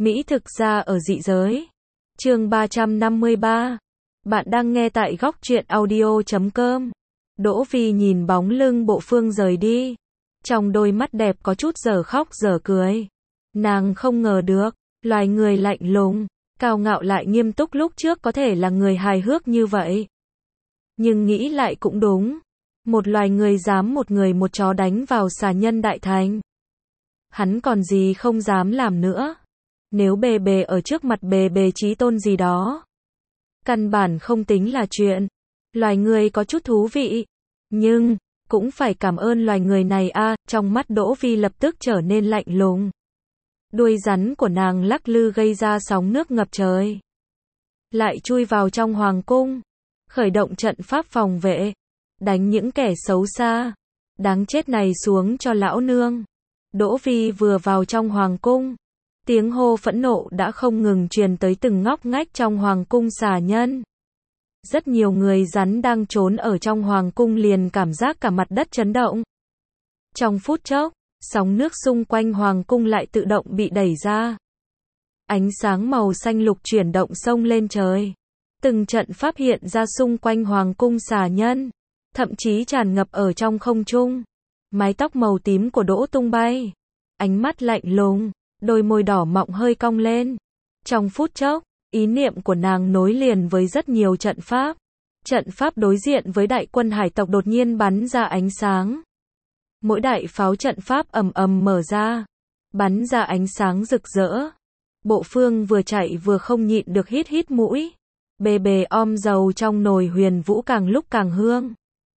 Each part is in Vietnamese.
Mỹ thực ra ở dị giới. Chương 353. Bạn đang nghe tại góc truyện audio.com. Đỗ Vi nhìn bóng lưng Bộ Phương rời đi. Trong đôi mắt đẹp có chút dở khóc dở cười. Nàng không ngờ được, loài người lạnh lùng, cao ngạo lại nghiêm túc lúc trước có thể là người hài hước như vậy. Nhưng nghĩ lại cũng đúng. Một loài người dám một người một chó đánh vào xà nhân đại thành. Hắn còn gì không dám làm nữa. Nếu bề bề ở trước mặt bề bề chí tôn gì đó, căn bản không tính là chuyện. Loài người có chút thú vị. Nhưng, cũng phải cảm ơn loài người này a. Trong mắt Đỗ Vi lập tức trở nên lạnh lùng. Đuôi rắn của nàng lắc lư gây ra sóng nước ngập trời. Lại chui vào trong hoàng cung. Khởi động trận pháp phòng vệ. Đánh những kẻ xấu xa. Đáng chết này xuống cho lão nương. Đỗ Vi vừa vào trong hoàng cung. Tiếng hô phẫn nộ đã không ngừng truyền tới từng ngóc ngách trong hoàng cung xà nhân. Rất nhiều người rắn đang trốn ở trong hoàng cung liền cảm giác cả mặt đất chấn động. Trong phút chốc, sóng nước xung quanh hoàng cung lại tự động bị đẩy ra. Ánh sáng màu xanh lục chuyển động sông lên trời. Từng trận pháp hiện ra xung quanh hoàng cung xà nhân, thậm chí tràn ngập ở trong không trung. Mái tóc màu tím của Đỗ tung bay. Ánh mắt lạnh lùng, đôi môi đỏ mọng hơi cong lên. Trong phút chốc, ý niệm của nàng nối liền với rất nhiều trận pháp. Trận pháp đối diện với đại quân hải tộc đột nhiên bắn ra ánh sáng. Mỗi đại pháo trận pháp ầm ầm mở ra, bắn ra ánh sáng rực rỡ. Bộ Phương vừa chạy vừa không nhịn được hít hít mũi. Bề bề om dầu trong nồi huyền vũ càng lúc càng hương.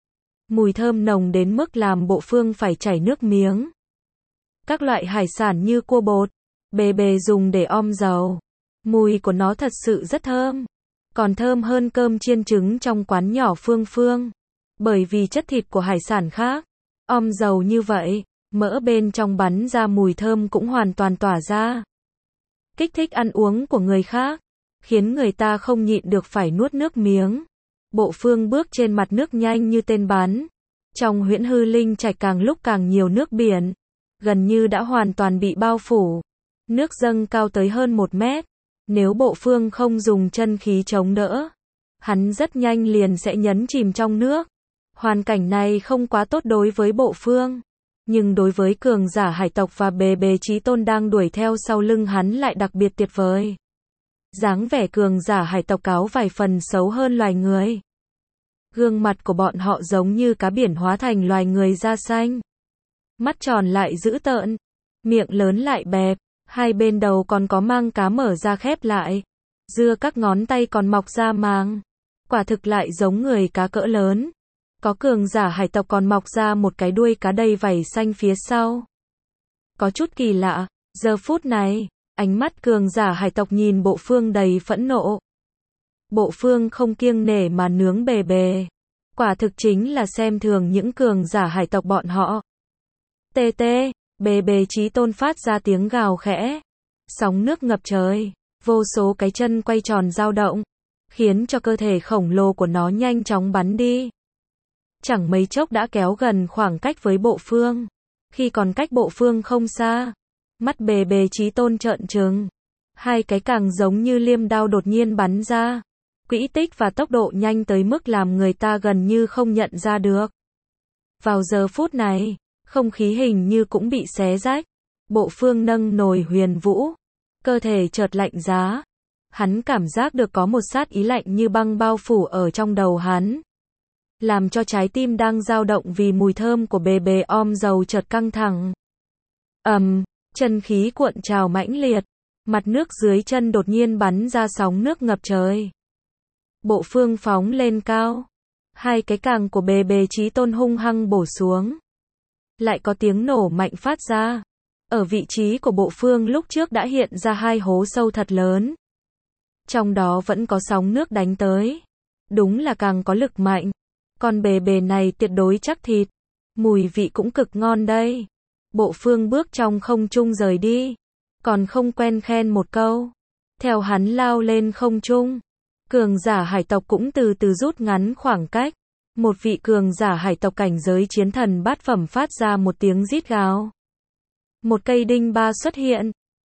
Mùi thơm nồng đến mức làm Bộ Phương phải chảy nước miếng. Các loại hải sản như cua bột, bề bề dùng để om dầu. Mùi của nó thật sự rất thơm. Còn thơm hơn cơm chiên trứng trong quán nhỏ Phương Phương. Bởi vì chất thịt của hải sản khác. Om dầu như vậy, mỡ bên trong bắn ra mùi thơm cũng hoàn toàn tỏa ra. Kích thích ăn uống của người khác, khiến người ta không nhịn được phải nuốt nước miếng. Bộ Phương bước trên mặt nước nhanh như tên bắn. Trong huyễn hư linh trạch càng lúc càng nhiều nước biển. Gần như đã hoàn toàn bị bao phủ. Nước dâng cao tới hơn 1 mét. Nếu Bộ Phương không dùng chân khí chống đỡ, hắn rất nhanh liền sẽ nhấn chìm trong nước. Hoàn cảnh này không quá tốt đối với Bộ Phương. Nhưng đối với cường giả hải tộc và bề bề chí tôn đang đuổi theo sau lưng hắn lại đặc biệt tuyệt vời. Dáng vẻ cường giả hải tộc cáo vài phần xấu hơn loài người. Gương mặt của bọn họ giống như cá biển hóa thành loài người da xanh. Mắt tròn lại dữ tợn, miệng lớn lại bẹp, hai bên đầu còn có mang cá mở ra khép lại. Dưa các ngón tay còn mọc ra màng. Quả thực lại giống người cá cỡ lớn. Có cường giả hải tộc còn mọc ra một cái đuôi cá đầy vảy xanh phía sau. Có chút kỳ lạ, giờ phút này, ánh mắt cường giả hải tộc nhìn Bộ Phương đầy phẫn nộ. Bộ Phương không kiêng nể mà nướng bề bề. Quả thực chính là xem thường những cường giả hải tộc bọn họ. Tê tê, bề bề chí tôn phát ra tiếng gào khẽ. Sóng nước ngập trời, vô số cái chân quay tròn dao động, khiến cho cơ thể khổng lồ của nó nhanh chóng bắn đi. Chẳng mấy chốc đã kéo gần khoảng cách với Bộ Phương. Khi còn cách Bộ Phương không xa, mắt bề bề chí tôn trợn trừng. Hai cái càng giống như liêm đao đột nhiên bắn ra. Quỹ tích và tốc độ nhanh tới mức làm người ta gần như không nhận ra được. Vào giờ phút này, không khí hình như cũng bị xé rách. Bộ Phương nâng nồi huyền vũ, cơ thể chợt lạnh giá. Hắn cảm giác được có một sát ý lạnh như băng bao phủ ở trong đầu hắn. Làm cho trái tim đang dao động vì mùi thơm của bề bề om dầu chợt căng thẳng. Chân khí cuộn trào mãnh liệt. Mặt nước dưới chân đột nhiên bắn ra sóng nước ngập trời. Bộ Phương phóng lên cao. Hai cái càng của bề bề chí tôn hung hăng bổ xuống. Lại có tiếng nổ mạnh phát ra. Ở vị trí của Bộ Phương lúc trước đã hiện ra hai hố sâu thật lớn. Trong đó vẫn có sóng nước đánh tới. Đúng là càng có lực mạnh. Con bề bề này tuyệt đối chắc thịt. Mùi vị cũng cực ngon đây. Bộ Phương bước trong không trung rời đi. Còn không quen khen một câu. Theo hắn lao lên không trung. Cường giả hải tộc cũng từ từ rút ngắn khoảng cách. Một vị cường giả hải tộc cảnh giới chiến thần bát phẩm phát ra một tiếng rít gào. Một cây đinh ba xuất hiện.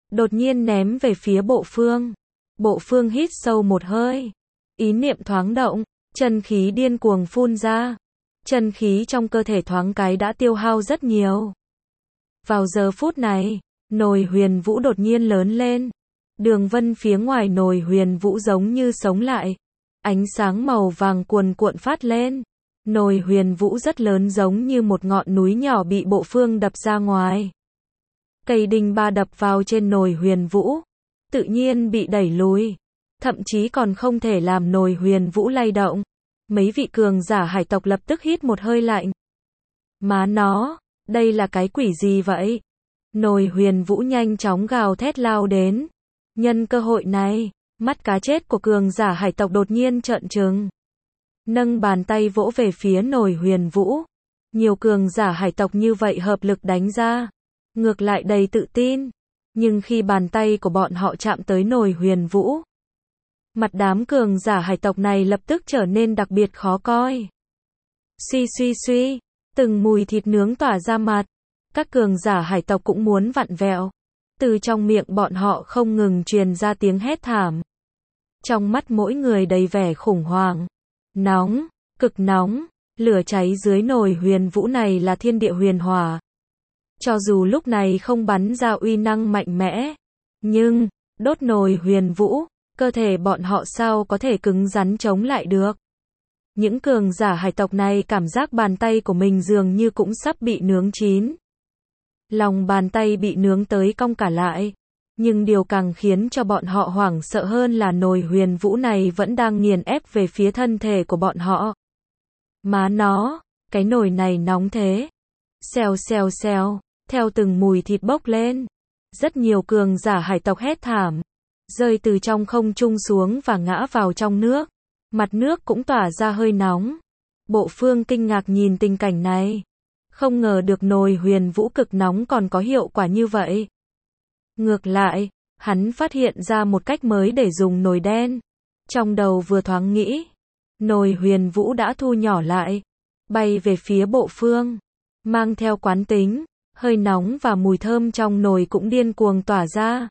đột nhiên ném về phía Bộ Phương. Bộ Phương hít sâu một hơi. Ý niệm thoáng động, chân khí điên cuồng phun ra. Chân khí trong cơ thể thoáng cái đã tiêu hao rất nhiều. Vào giờ phút này, nồi huyền vũ đột nhiên lớn lên. Đường vân phía ngoài nồi huyền vũ giống như sống lại. Ánh sáng màu vàng cuồn cuộn phát lên. Nồi huyền vũ rất lớn giống như một ngọn núi nhỏ bị Bộ Phương đập ra ngoài. Cây đinh ba đập vào trên nồi huyền vũ, tự nhiên bị đẩy lùi. Thậm chí còn không thể làm nồi huyền vũ lay động. Mấy vị cường giả hải tộc lập tức hít một hơi lạnh. Má nó, đây là cái quỷ gì vậy? Nồi huyền vũ nhanh chóng gào thét lao đến. Nhân cơ hội này, mắt cá chết của cường giả hải tộc đột nhiên trợn trừng. Nâng bàn tay vỗ về phía nồi huyền vũ. Nhiều cường giả hải tộc như vậy hợp lực đánh ra. Ngược lại đầy tự tin. Nhưng khi bàn tay của bọn họ chạm tới nồi huyền vũ, mặt đám cường giả hải tộc này lập tức trở nên đặc biệt khó coi. Suy suy suy, từng mùi thịt nướng tỏa ra mặt. Các cường giả hải tộc cũng muốn vặn vẹo. Từ trong miệng bọn họ không ngừng truyền ra tiếng hét thảm. Trong mắt mỗi người đầy vẻ khủng hoảng. Nóng, cực nóng, lửa cháy dưới nồi huyền vũ này là thiên địa huyền hỏa. Cho dù lúc này không bắn ra uy năng mạnh mẽ, nhưng, đốt nồi huyền vũ, cơ thể bọn họ sao có thể cứng rắn chống lại được. Những cường giả hải tộc này cảm giác bàn tay của mình dường như cũng sắp bị nướng chín. Lòng bàn tay bị nướng tới cong cả lại. Nhưng điều càng khiến cho bọn họ hoảng sợ hơn là nồi huyền vũ này vẫn đang nghiền ép về phía thân thể của bọn họ. Má nó, cái nồi này nóng thế. Xèo xèo xèo, theo từng mùi thịt bốc lên. Rất nhiều cường giả hải tộc hét thảm, rơi từ trong không trung xuống và ngã vào trong nước. Mặt nước cũng tỏa ra hơi nóng. Bộ Phương kinh ngạc nhìn tình cảnh này. Không ngờ được nồi huyền vũ cực nóng còn có hiệu quả như vậy. Ngược lại, hắn phát hiện ra một cách mới để dùng nồi đen. Trong đầu vừa thoáng nghĩ, nồi huyền vũ đã thu nhỏ lại, bay về phía Bộ Phương. Mang theo quán tính, hơi nóng và mùi thơm trong nồi cũng điên cuồng tỏa ra.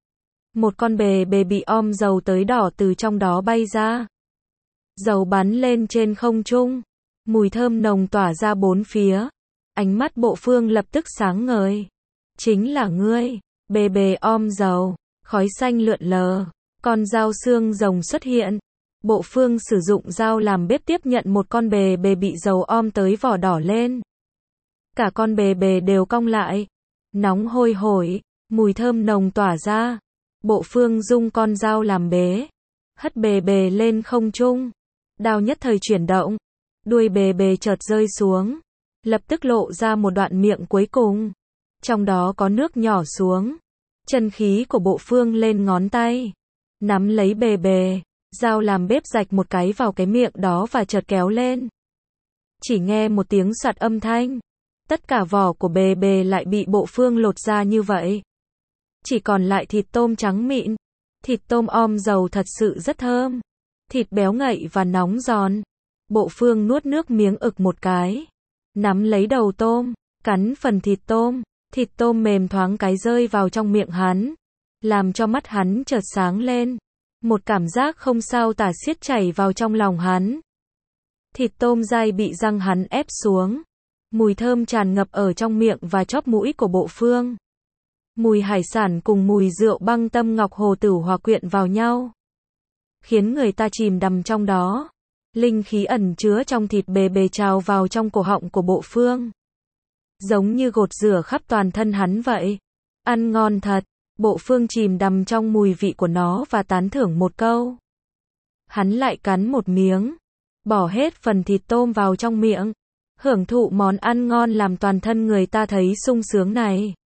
Một con bề bề bị om dầu tới đỏ từ trong đó bay ra. Dầu bắn lên trên không trung, mùi thơm nồng tỏa ra bốn phía. Ánh mắt Bộ Phương lập tức sáng ngời. Chính là ngươi, bề bề om dầu, khói xanh lượn lờ, con dao xương rồng xuất hiện. Bộ Phương sử dụng dao làm bếp tiếp nhận một con bề bề bị dầu om tới vỏ đỏ lên. Cả con bề bề đều cong lại, nóng hôi hổi, mùi thơm nồng tỏa ra. Bộ Phương dung con dao làm bế, hất bề bề lên không trung. Đao nhất thời chuyển động, đuôi bề bề chợt rơi xuống, lập tức lộ ra một đoạn miệng cuối cùng. Trong đó có nước nhỏ xuống. Chân khí của Bộ Phương lên ngón tay, nắm lấy bề bề, dao làm bếp rạch một cái vào cái miệng đó và chợt kéo lên. Chỉ nghe một tiếng soạt âm thanh, tất cả vỏ của bề bề lại bị Bộ Phương lột ra như vậy. Chỉ còn lại thịt tôm trắng mịn. Thịt tôm om dầu thật sự rất thơm. Thịt béo ngậy và nóng giòn. Bộ Phương nuốt nước miếng ực một cái, nắm lấy đầu tôm, cắn phần thịt tôm. Thịt tôm mềm thoáng cái rơi vào trong miệng hắn, làm cho mắt hắn chợt sáng lên. Một cảm giác không sao tả xiết chảy vào trong lòng hắn. Thịt tôm dai bị răng hắn ép xuống. Mùi thơm tràn ngập ở trong miệng và chóp mũi của Bộ Phương. Mùi hải sản cùng mùi rượu băng tâm ngọc hồ tử hòa quyện vào nhau, khiến người ta chìm đắm trong đó. Linh khí ẩn chứa trong thịt bề bề trào vào trong cổ họng của Bộ Phương, giống như gột rửa khắp toàn thân hắn vậy. Ăn ngon thật. Bộ Phương chìm đắm trong mùi vị của nó và tán thưởng một câu. Hắn lại cắn một miếng, bỏ hết phần thịt tôm vào trong miệng, hưởng thụ món ăn ngon làm toàn thân người ta thấy sung sướng này.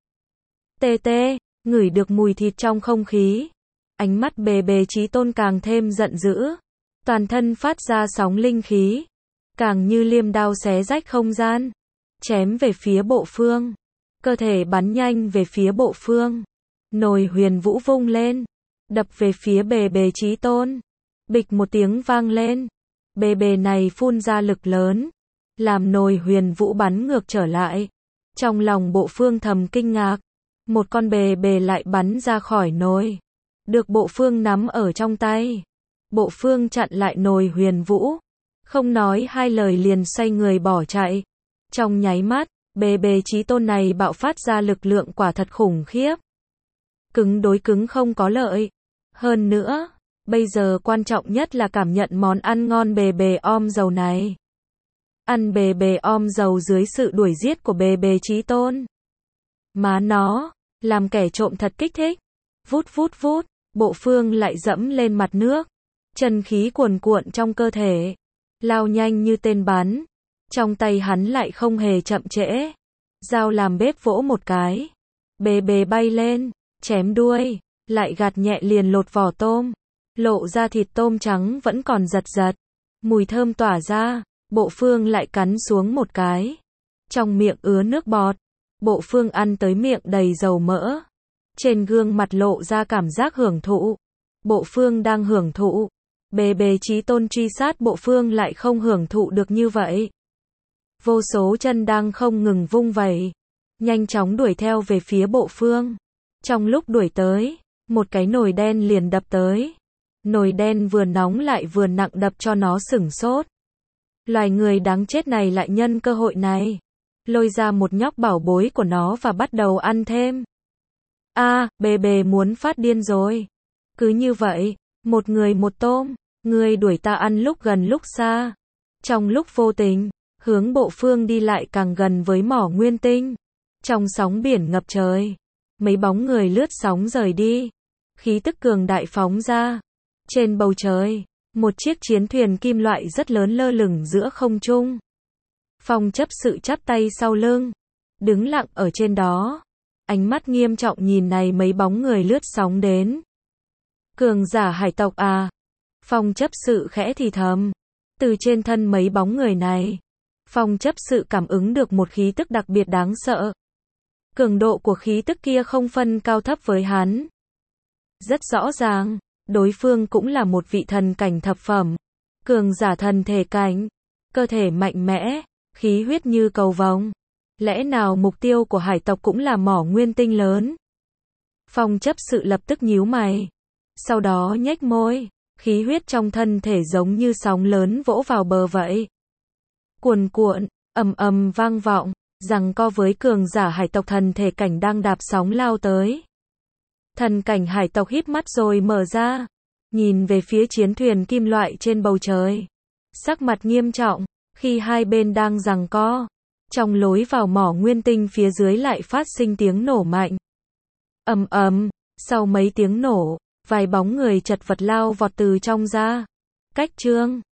Tê tê, ngửi được mùi thịt trong không khí. Ánh mắt bề bề Chí Tôn càng thêm giận dữ. Toàn thân phát ra sóng linh khí, càng như liêm đao xé rách không gian, chém về phía Bộ Phương. Cơ thể bắn nhanh về phía Bộ Phương. Nồi huyền vũ vung lên, đập về phía bề bề Chí Tôn. Bịch một tiếng vang lên. Bề bề này phun ra lực lớn, làm nồi huyền vũ bắn ngược trở lại. Trong lòng Bộ Phương thầm kinh ngạc. một con bề bề lại bắn ra khỏi nồi. Được Bộ Phương nắm ở trong tay. Bộ Phương chặn lại nồi Huyền Vũ. Không nói hai lời liền xoay người bỏ chạy. Trong nháy mắt, bề bề chí tôn này bạo phát ra lực lượng quả thật khủng khiếp. Cứng đối cứng không có lợi. Hơn nữa, bây giờ quan trọng nhất là cảm nhận món ăn ngon bề bề om dầu này. Ăn bề bề om dầu dưới sự đuổi giết của bề bề chí tôn. Má nó, làm kẻ trộm thật kích thích. Vút vút vút, Bộ Phương lại dẫm lên mặt nước. Chân khí cuồn cuộn trong cơ thể. Lao nhanh như tên bắn. Trong tay hắn lại không hề chậm trễ. Dao làm bếp vỗ một cái. Bề bề bay lên, chém đuôi, lại gạt nhẹ liền lột vỏ tôm. Lộ ra thịt tôm trắng vẫn còn giật giật. Mùi thơm tỏa ra, Bộ Phương lại cắn xuống một cái. Trong miệng ứa nước bọt. Bộ Phương ăn tới miệng đầy dầu mỡ. Trên gương mặt lộ ra cảm giác hưởng thụ. Bộ Phương đang hưởng thụ. Bề bề chí tôn truy sát Bộ Phương lại không hưởng thụ được như vậy. Vô số chân đang không ngừng vung vẩy. Nhanh chóng đuổi theo về phía Bộ Phương. Trong lúc đuổi tới, một cái nồi đen liền đập tới. Nồi đen vừa nóng lại vừa nặng đập cho nó sửng sốt. Loài người đáng chết này lại nhân cơ hội này. Lôi ra một nhóc bảo bối của nó và bắt đầu ăn thêm. Bề bề muốn phát điên rồi. Cứ như vậy, một người một tôm, người đuổi ta ăn lúc gần lúc xa. Trong lúc vô tình, hướng Bộ Phương đi lại càng gần với mỏ nguyên tinh. Trong sóng biển ngập trời, mấy bóng người lướt sóng rời đi. Khí tức cường đại phóng ra. Trên bầu trời, một chiếc chiến thuyền kim loại rất lớn lơ lửng giữa không trung. Phong chấp sự chắp tay sau lưng, đứng lặng ở trên đó. Ánh mắt nghiêm trọng nhìn này mấy bóng người lướt sóng đến. Cường giả hải tộc à? Phong chấp sự khẽ thì thầm. Từ trên thân mấy bóng người này, Phong chấp sự cảm ứng được một khí tức đặc biệt đáng sợ. Cường độ của khí tức kia không phân cao thấp với hắn. Rất rõ ràng, đối phương cũng là một vị thần cảnh thập phẩm. Cường giả thần thể cảnh, cơ thể mạnh mẽ, khí huyết như cầu vồng. Lẽ nào mục tiêu của hải tộc cũng là mỏ nguyên tinh lớn? Phong chấp sự lập tức nhíu mày. Sau đó nhếch môi, khí huyết trong thân thể giống như sóng lớn vỗ vào bờ vậy. Cuồn cuộn, ầm ầm vang vọng, giằng co với cường giả hải tộc thần thể cảnh đang đạp sóng lao tới. Thần cảnh hải tộc híp mắt rồi mở ra, nhìn về phía chiến thuyền kim loại trên bầu trời. Sắc mặt nghiêm trọng, khi hai bên đang giằng co. Trong lối vào mỏ nguyên tinh phía dưới lại phát sinh tiếng nổ mạnh. Ầm ầm, sau mấy tiếng nổ, vài bóng người chật vật lao vọt từ trong ra. Cách chương